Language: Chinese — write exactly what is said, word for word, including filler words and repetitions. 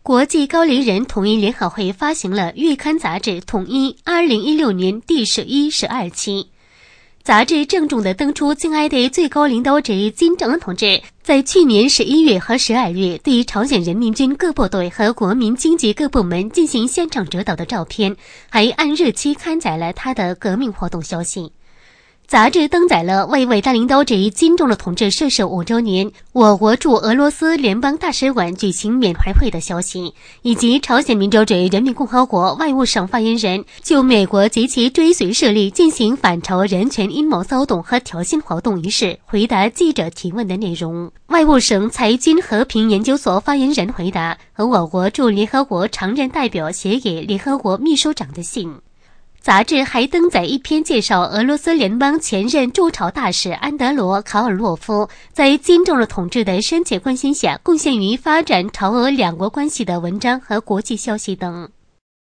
国际高龄人统一联合会发行了月刊杂志《统一》二零一六年第十一、十二期。杂志郑重地登出敬爱的最高领导者金正恩同志在去年十一月和十二月对朝鲜人民军各部队和国民经济各部门进行现场指导的照片，还按日期刊载了他的革命活动消息。杂志登载了为伟大领导者金正恩同志逝世五周年，我国驻俄罗斯联邦大使馆举行缅怀会的消息，以及朝鲜民主主义人民共和国外务省发言人就美国及其追随势力进行反朝人权阴谋骚动和挑衅活动一事回答记者提问的内容。外务省裁军和平研究所发言人回答和我国驻联合国常任代表写给联合国秘书长的信。杂志还登载一篇介绍俄罗斯联邦前任驻朝大使安德罗·考尔洛夫在金正恩同志的深切关心下贡献于发展朝俄两国关系的文章和国际消息等。